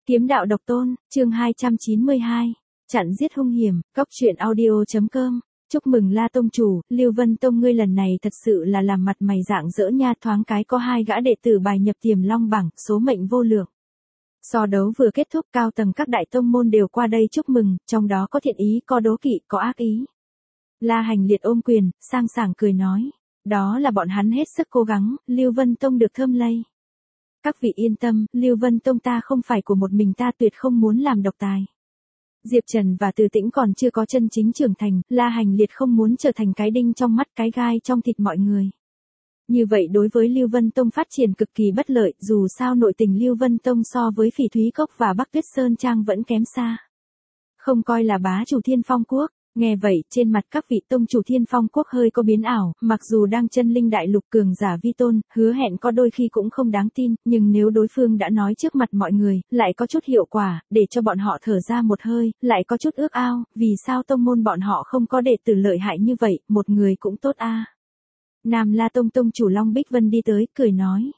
Kiếm đạo độc tôn, chương 292. Chặn giết hung hiểm, cóc truyện audio.com. Chúc mừng La tông chủ, Lưu Vân Tông ngươi lần này thật sự là làm mặt mày rạng rỡ nha, thoáng cái có 2 gã đệ tử bài nhập Tiềm Long bảng, số mệnh vô lượng. So đấu vừa kết thúc, cao tầng các đại tông môn đều qua đây chúc mừng, trong đó có thiện ý, có đố kỵ, có ác ý. La Hành Liệt ôm quyền, sang sảng cười nói, đó là bọn hắn hết sức cố gắng, Lưu Vân Tông được thơm lây. Các vị yên tâm, Lưu Vân Tông ta không phải của một mình ta, tuyệt không muốn làm độc tài. Diệp Trần và Từ Tĩnh còn chưa có chân chính trưởng thành, La Hành Liệt không muốn trở thành cái đinh trong mắt, cái gai trong thịt mọi người. Như vậy đối với Lưu Vân Tông phát triển cực kỳ bất lợi, dù sao nội tình Lưu Vân Tông so với Phỉ Thúy Cốc và Bắc Tuyết Sơn Trang vẫn kém xa. Không coi là bá chủ Thiên Phong Quốc. Nghe vậy, trên mặt các vị tông chủ Thiên Phong Quốc hơi có biến ảo, mặc dù đang chân linh đại lục cường giả vi tôn, hứa hẹn có đôi khi cũng không đáng tin, nhưng nếu đối phương đã nói trước mặt mọi người, lại có chút hiệu quả, để cho bọn họ thở ra một hơi, lại có chút ước ao, vì sao tông môn bọn họ không có đệ tử lợi hại như vậy, một người cũng tốt a. Nam La Tông tông chủ Long Bích Vân đi tới, cười nói.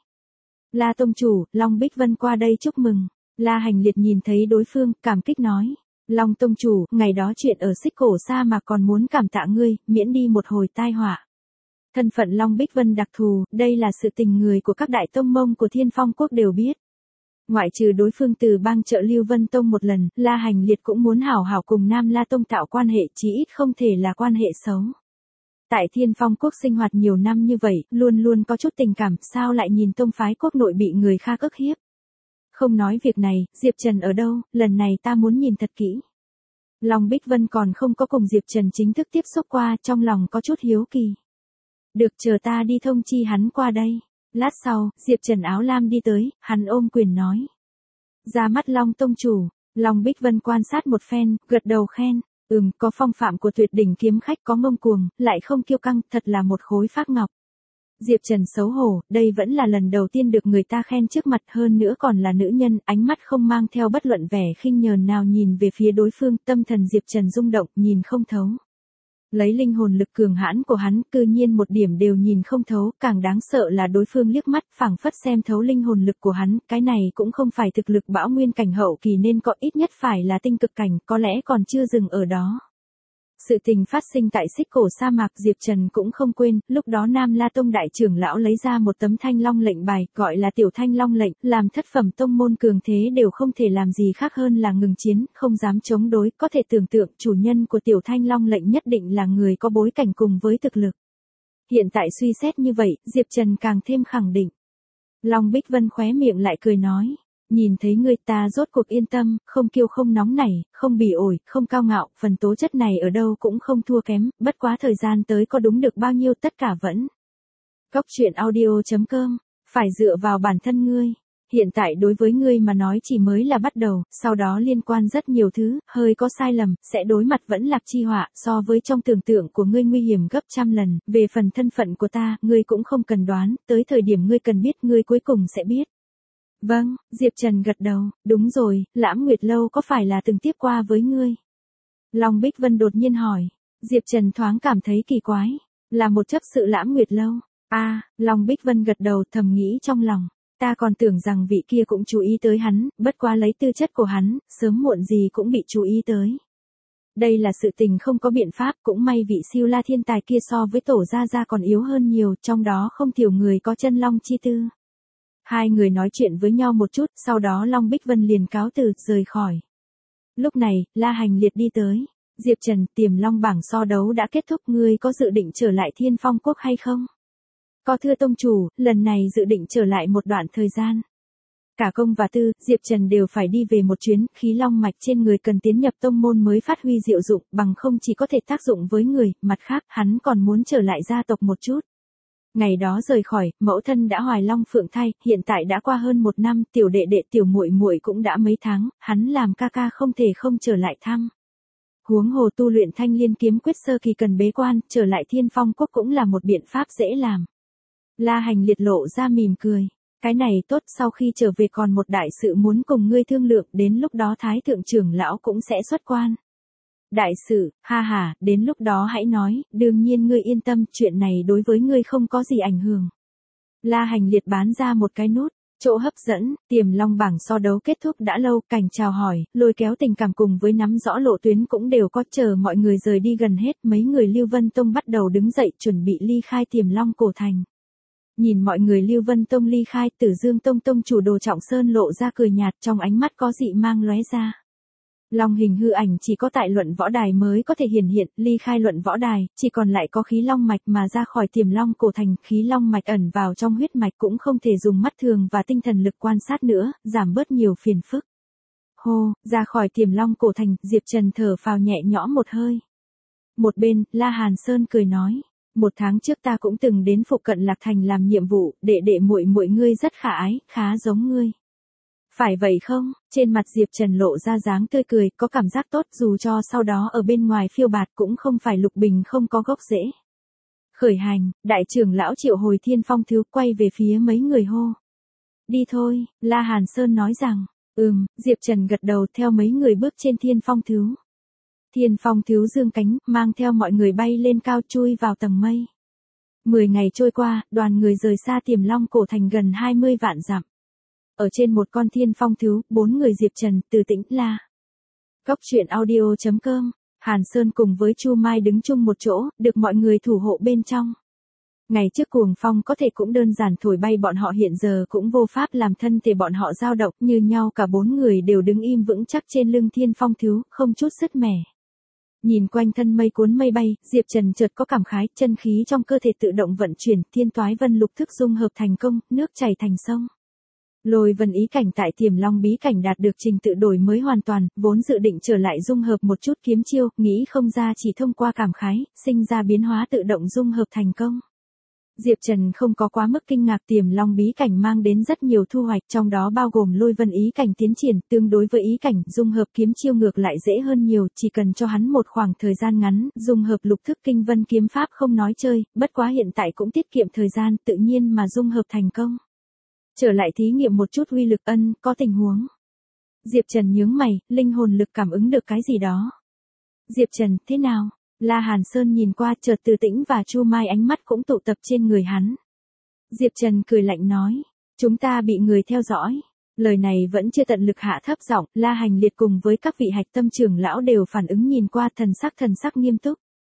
La tông chủ, Long Bích Vân qua đây chúc mừng. La Hành Liệt nhìn thấy đối phương, cảm kích nói. Long tông chủ, ngày đó chuyện ở Xích Cổ Sa mà còn muốn cảm tạ ngươi, miễn đi một hồi tai họa. Thân phận Long Bích Vân đặc thù, đây là sự tình người của các đại tông môn của Thiên Phong Quốc đều biết. Ngoại trừ đối phương từ bang trợ Lưu Vân Tông một lần, La Hành Liệt cũng muốn hảo hảo cùng Nam La Tông tạo quan hệ, chí ít không thể là quan hệ xấu. Tại Thiên Phong Quốc sinh hoạt nhiều năm như vậy, luôn luôn có chút tình cảm, sao lại nhìn tông phái quốc nội bị người khác ức hiếp. Không nói việc này, Diệp Trần ở đâu, lần này ta muốn nhìn thật kỹ. Long Bích Vân còn không có cùng Diệp Trần chính thức tiếp xúc qua, trong lòng có chút hiếu kỳ. Được, chờ ta đi thông chi hắn qua đây. Lát sau, Diệp Trần áo lam đi tới, hắn ôm quyền nói. Ra mắt Long tông chủ, Long Bích Vân quan sát một phen, gật đầu khen. Có phong phạm của tuyệt đỉnh kiếm khách, có ngông cuồng, lại không kiêu căng, thật là một khối phác ngọc. Diệp Trần xấu hổ, đây vẫn là lần đầu tiên được người ta khen trước mặt, hơn nữa còn là nữ nhân, ánh mắt không mang theo bất luận vẻ khinh nhờn nào nhìn về phía đối phương, tâm thần Diệp Trần rung động, nhìn không thấu. Lấy linh hồn lực cường hãn của hắn, cư nhiên một điểm đều nhìn không thấu, càng đáng sợ là đối phương liếc mắt, phảng phất xem thấu linh hồn lực của hắn, cái này cũng không phải thực lực bão nguyên cảnh hậu kỳ nên có, ít nhất phải là tinh cực cảnh, có lẽ còn chưa dừng ở đó. Sự tình phát sinh tại Xích Cổ sa mạc, Diệp Trần cũng không quên, lúc đó Nam La Tông đại trưởng lão lấy ra một tấm Thanh Long lệnh bài, gọi là Tiểu Thanh Long lệnh, làm thất phẩm tông môn cường thế đều không thể làm gì khác hơn là ngừng chiến, không dám chống đối, có thể tưởng tượng chủ nhân của Tiểu Thanh Long lệnh nhất định là người có bối cảnh cùng với thực lực. Hiện tại suy xét như vậy, Diệp Trần càng thêm khẳng định. Long Bích Vân khóe miệng lại cười nói. Nhìn thấy người ta rốt cuộc yên tâm, không kiêu không nóng nảy, không bỉ ổi, không cao ngạo, phần tố chất này ở đâu cũng không thua kém, bất quá thời gian tới có đúng được bao nhiêu tất cả vẫn. Cóc truyện audio.com, phải dựa vào bản thân ngươi. Hiện tại đối với ngươi mà nói chỉ mới là bắt đầu, sau đó liên quan rất nhiều thứ, hơi có sai lầm, sẽ đối mặt vẫn lạc chi họa, so với trong tưởng tượng của ngươi nguy hiểm gấp trăm lần, về phần thân phận của ta, ngươi cũng không cần đoán, tới thời điểm ngươi cần biết, ngươi cuối cùng sẽ biết. Vâng, Diệp Trần gật đầu, đúng rồi, Lãm Nguyệt Lâu có phải là từng tiếp qua với ngươi? Long Bích Vân đột nhiên hỏi, Diệp Trần thoáng cảm thấy kỳ quái, là một chấp sự Lãm Nguyệt Lâu. Long Bích Vân gật đầu thầm nghĩ trong lòng, ta còn tưởng rằng vị kia cũng chú ý tới hắn, bất quá lấy tư chất của hắn, sớm muộn gì cũng bị chú ý tới. Đây là sự tình không có biện pháp, cũng may vị siêu la thiên tài kia so với Tổ Gia Gia còn yếu hơn nhiều, trong đó không thiểu người có chân long chi tư. Hai người nói chuyện với nhau một chút, sau đó Long Bích Vân liền cáo từ, rời khỏi. Lúc này, La Hành Liệt đi tới. Diệp Trần, Tiềm Long bảng so đấu đã kết thúc, ngươi có dự định trở lại Thiên Phong Quốc hay không? Có thưa tông chủ, lần này dự định trở lại một đoạn thời gian. Cả công và tư, Diệp Trần đều phải đi về một chuyến, khí long mạch trên người cần tiến nhập tông môn mới phát huy diệu dụng, bằng không chỉ có thể tác dụng với người, mặt khác, hắn còn muốn trở lại gia tộc một chút. Ngày đó rời khỏi, mẫu thân đã hoài long phượng thai, hiện tại đã qua hơn 1 năm, tiểu đệ đệ tiểu muội muội cũng đã mấy tháng, hắn làm ca ca không thể không trở lại thăm. Huống hồ tu luyện Thanh Liên kiếm quyết sơ kỳ cần bế quan, trở lại Thiên Phong Quốc cũng là một biện pháp dễ làm. La Hành Liệt lộ ra mỉm cười, cái này tốt, sau khi trở về còn một đại sự muốn cùng ngươi thương lượng, đến lúc đó Thái thượng trưởng lão cũng sẽ xuất quan. Đại sự, đến lúc đó hãy nói, đương nhiên ngươi yên tâm, chuyện này đối với ngươi không có gì ảnh hưởng. La Hành Liệt bán ra một cái nút, Chỗ hấp dẫn, Tiềm Long bảng so đấu kết thúc đã lâu, cảnh chào hỏi, lôi kéo tình cảm cùng với nắm rõ lộ tuyến cũng đều có, chờ mọi người rời đi gần hết, mấy người Lưu Vân Tông bắt đầu đứng dậy chuẩn bị ly khai Tiềm Long cổ thành. Nhìn mọi người Lưu Vân Tông ly khai, Tử Dương Tông tông chủ Đồ Trọng Sơn lộ ra cười nhạt, trong ánh mắt có dị mang lóe ra. Long hình hư ảnh chỉ có tại luận võ đài mới có thể hiển hiện, ly khai luận võ đài, chỉ còn lại có khí long mạch mà ra khỏi Tiềm Long cổ thành, khí long mạch ẩn vào trong huyết mạch cũng không thể dùng mắt thường và tinh thần lực quan sát nữa, giảm bớt nhiều phiền phức. Hô, ra khỏi Tiềm Long cổ thành, Diệp Trần thở phào nhẹ nhõm một hơi. Một bên, La Hàn Sơn cười nói, 1 tháng trước ta cũng từng đến phụ cận Lạc Thành làm nhiệm vụ, đệ muội muội ngươi rất khả ái, khá giống ngươi. Phải vậy không? Trên mặt Diệp Trần lộ ra dáng tươi cười, có cảm giác tốt dù cho sau đó ở bên ngoài phiêu bạt cũng không phải lục bình không có gốc rễ. Khởi hành, đại trưởng lão triệu hồi Thiên Phong Thiếu quay về phía mấy người hô. Đi thôi, La Hàn Sơn nói rằng, Diệp Trần gật đầu theo mấy người bước trên Thiên Phong Thiếu. Thiên Phong Thiếu dương cánh, mang theo mọi người bay lên cao chui vào tầng mây. 10 ngày trôi qua, đoàn người rời xa Tiềm Long cổ thành gần 20 vạn dặm. Ở trên một con Thiên Phong Thiếu, 4 người Diệp Trần, Từ Tĩnh La. Cóc truyện audio.com, Hàn Sơn cùng với Chu Mai đứng chung một chỗ, được mọi người thủ hộ bên trong. Ngày trước cuồng phong có thể cũng đơn giản thổi bay bọn họ, hiện giờ cũng vô pháp làm thân thể bọn họ dao động, như nhau cả 4 người đều đứng im vững chắc trên lưng Thiên Phong Thiếu, không chút sứt mẻ. Nhìn quanh thân mây cuốn mây bay, Diệp Trần chợt có cảm khái, chân khí trong cơ thể tự động vận chuyển, Thiên Toái Vân Lục thức dung hợp thành công, nước chảy thành sông. Lôi vân ý cảnh tại Tiềm Long bí cảnh đạt được trình tự đổi mới hoàn toàn, vốn dự định trở lại dung hợp một chút kiếm chiêu, nghĩ không ra chỉ thông qua cảm khái, sinh ra biến hóa tự động dung hợp thành công. Diệp Trần không có quá mức kinh ngạc, Tiềm Long bí cảnh mang đến rất nhiều thu hoạch, trong đó bao gồm lôi vân ý cảnh tiến triển, tương đối với ý cảnh, dung hợp kiếm chiêu ngược lại dễ hơn nhiều, chỉ cần cho hắn một khoảng thời gian ngắn, dung hợp lục thức kinh vân kiếm pháp không nói chơi, bất quá hiện tại cũng tiết kiệm thời gian, tự nhiên mà dung hợp thành công. Trở lại thí nghiệm một chút uy lực, có tình huống. Diệp Trần nhướng mày, linh hồn lực cảm ứng được cái gì đó. Diệp Trần, thế nào? La Hàn Sơn nhìn qua, chợt Từ Tĩnh và Chu Mai ánh mắt cũng tụ tập trên người hắn. Diệp Trần cười lạnh nói, chúng ta bị người theo dõi. Lời này vẫn chưa tận lực hạ thấp giọng, La Hành Liệt cùng với các vị hạch tâm trưởng lão đều phản ứng nhìn qua, thần sắc nghiêm túc.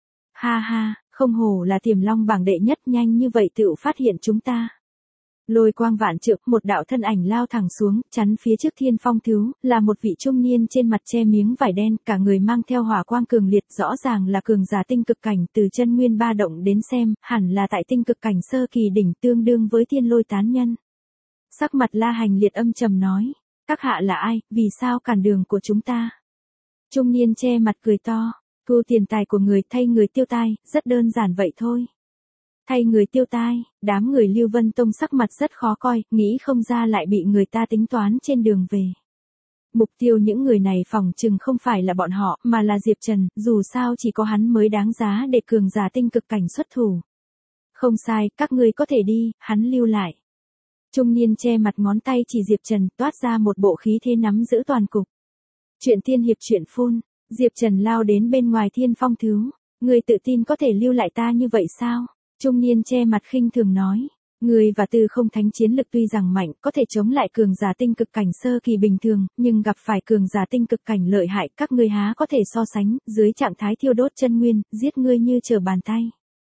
Ha ha, không hổ là Tiềm Long bảng đệ nhất, nhanh như vậy tự phát hiện chúng ta. Lôi quang vạn trượng, một đạo thân ảnh lao thẳng xuống, chắn phía trước Thiên Phong Thiếu, là một vị trung niên trên mặt che miếng vải đen, cả người mang theo hỏa quang cường liệt, rõ ràng là cường giả tinh cực cảnh, từ chân nguyên ba động đến xem, hẳn là tại tinh cực cảnh sơ kỳ đỉnh, tương đương với Thiên Lôi Tán Nhân. Sắc mặt La Hành Liệt âm trầm nói, các hạ là ai, vì sao cản đường của chúng ta? Trung niên che mặt cười to, thu tiền tài của người, thay người tiêu tai, rất đơn giản vậy thôi. Thay người tiêu tai, đám người Lưu Vân Tông sắc mặt rất khó coi, nghĩ không ra lại bị người ta tính toán trên đường về. Mục tiêu những người này phỏng chừng không phải là bọn họ, mà là Diệp Trần, dù sao chỉ có hắn mới đáng giá để cường giả tinh cực cảnh xuất thủ. Không sai, các ngươi có thể đi, hắn lưu lại. Trung niên che mặt ngón tay chỉ Diệp Trần, toát ra một bộ khí thế nắm giữ toàn cục. Chuyện tiên hiệp chuyện phun, Diệp Trần lao đến bên ngoài Thiên Phong Thiếu. Người tự tin có thể lưu lại ta như vậy sao? Trung niên che mặt khinh thường nói, người và Tư Không Thánh chiến lực tuy rằng mạnh, có thể chống lại cường giả tinh cực cảnh sơ kỳ bình thường, nhưng gặp phải cường giả tinh cực cảnh lợi hại, các ngươi há có thể so sánh, dưới trạng thái thiêu đốt chân nguyên, giết ngươi như trở bàn tay.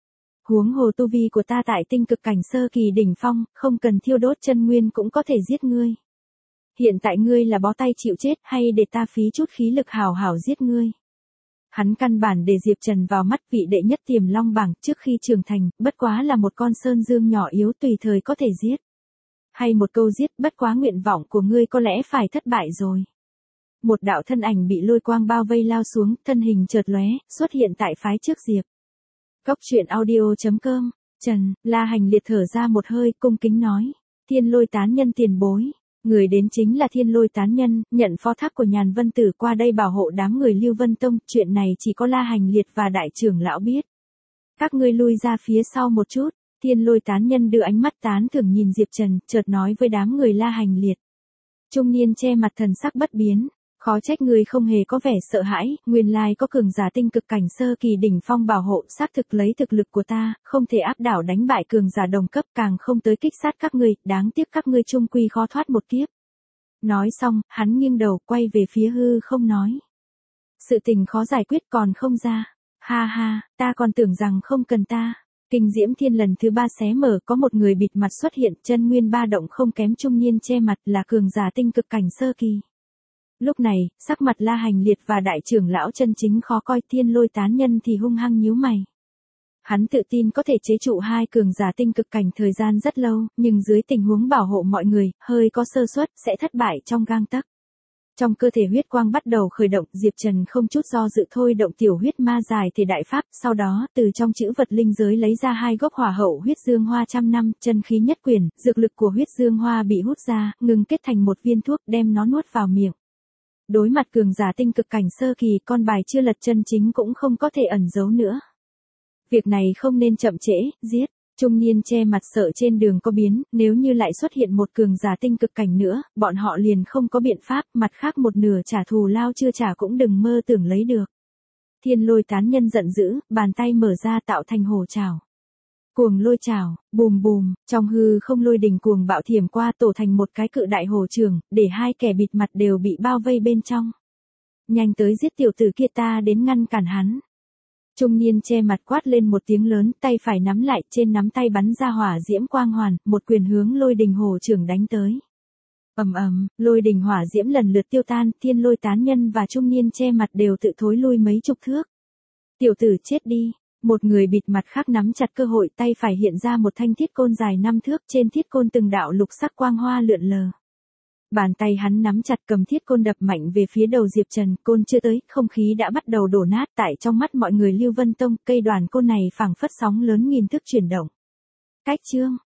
Huống hồ tu vi của ta tại tinh cực cảnh sơ kỳ đỉnh phong, không cần thiêu đốt chân nguyên cũng có thể giết ngươi. Hiện tại ngươi là bó tay chịu chết, hay để ta phí chút khí lực hào hào giết ngươi. Hắn căn bản để Diệp Trần vào mắt, vị đệ nhất Tiềm Long bảng trước khi trưởng thành, bất quá là một con sơn dương nhỏ yếu tùy thời có thể giết. Hay một câu giết, bất quá nguyện vọng của ngươi có lẽ phải thất bại rồi. Một đạo thân ảnh bị lôi quang bao vây lao xuống, thân hình chợt lóe, xuất hiện tại phái trước Diệp. Cóc truyện audio.com, Trần, La Hành Liệt thở ra một hơi, cung kính nói, Thiên Lôi Tán Nhân tiền bối. Người đến chính là Thiên Lôi Tán Nhân, nhận phó thác của Nhàn Vân Tử qua đây bảo hộ đám người Lưu Vân Tông, chuyện này chỉ có La Hành Liệt và đại trưởng lão biết. Các ngươi lui ra phía sau một chút, Thiên Lôi Tán Nhân đưa ánh mắt tán thưởng nhìn Diệp Trần, chợt nói với đám người La Hành Liệt. Trung niên che mặt thần sắc bất biến, Khó trách ngươi không hề có vẻ sợ hãi, nguyên lai có cường giả tinh cực cảnh sơ kỳ đỉnh phong bảo hộ, xác thực lấy thực lực của ta, không thể áp đảo đánh bại cường giả đồng cấp, càng không tới kích sát các ngươi, đáng tiếc các ngươi chung quy khó thoát một kiếp. Nói xong, hắn nghiêng đầu quay về phía hư không nói. Sự tình khó giải quyết còn không ra. Ha ha, ta còn tưởng rằng không cần ta. Kinh diễm thiên lần thứ 3 xé mở, có một người bịt mặt xuất hiện, chân nguyên ba động không kém trung niên che mặt, là cường giả tinh cực cảnh sơ kỳ. Lúc này, sắc mặt La Hành Liệt và đại trưởng lão chân chính khó coi, Thiên Lôi tán nhân thì hung hăng nhíu mày. Hắn tự tin có thể chế trụ hai cường giả tinh cực cảnh thời gian rất lâu, nhưng dưới tình huống bảo hộ mọi người, hơi có sơ suất, sẽ thất bại trong gang tấc. Trong cơ thể huyết quang bắt đầu khởi động, Diệp Trần không chút do dự thôi động tiểu huyết ma giải thể đại pháp, sau đó, từ trong chữ vật linh giới lấy ra 2 gốc hỏa hậu huyết dương hoa trăm năm, chân khí nhất quyền, dược lực của huyết dương hoa bị hút ra, ngừng kết thành một viên thuốc, đem nó nuốt vào miệng. Đối mặt cường giả tinh cực cảnh sơ kỳ, con bài chưa lật chân chính cũng không có thể ẩn giấu nữa. Việc này không nên chậm trễ, giết. Trung niên che mặt sợ trên đường có biến, nếu như lại xuất hiện một cường giả tinh cực cảnh nữa, bọn họ liền không có biện pháp, mặt khác một nửa trả thù lao chưa trả cũng đừng mơ tưởng lấy được. Thiên Lôi tán nhân giận dữ, bàn tay mở ra tạo thành hổ trảo. Cuồng lôi trảo, bùm bùm, trong hư không lôi đình cuồng bạo thiểm qua tổ thành một cái cự đại hồ trường, để hai kẻ bịt mặt đều bị bao vây bên trong. Nhanh tới giết tiểu tử kia, ta đến ngăn cản hắn. Trung niên che mặt quát lên một tiếng lớn, tay phải nắm lại, trên nắm tay bắn ra hỏa diễm quang hoàn, một quyền hướng lôi đình hồ trường đánh tới. Ầm ầm, lôi đình hỏa diễm lần lượt tiêu tan, Thiên Lôi tán nhân và trung niên che mặt đều tự thối lui mấy chục thước. Tiểu tử chết đi. Một người bịt mặt khác nắm chặt cơ hội, tay phải hiện ra một thanh thiết côn dài 5 thước, trên thiết côn từng đạo lục sắc quang hoa lượn lờ. Bàn tay hắn nắm chặt cầm thiết côn đập mạnh về phía đầu Diệp Trần, côn chưa tới, không khí đã bắt đầu đổ nát, tại trong mắt mọi người Lưu Vân Tông, cây đoàn côn này phảng phất sóng lớn nghìn thước chuyển động. Cách chương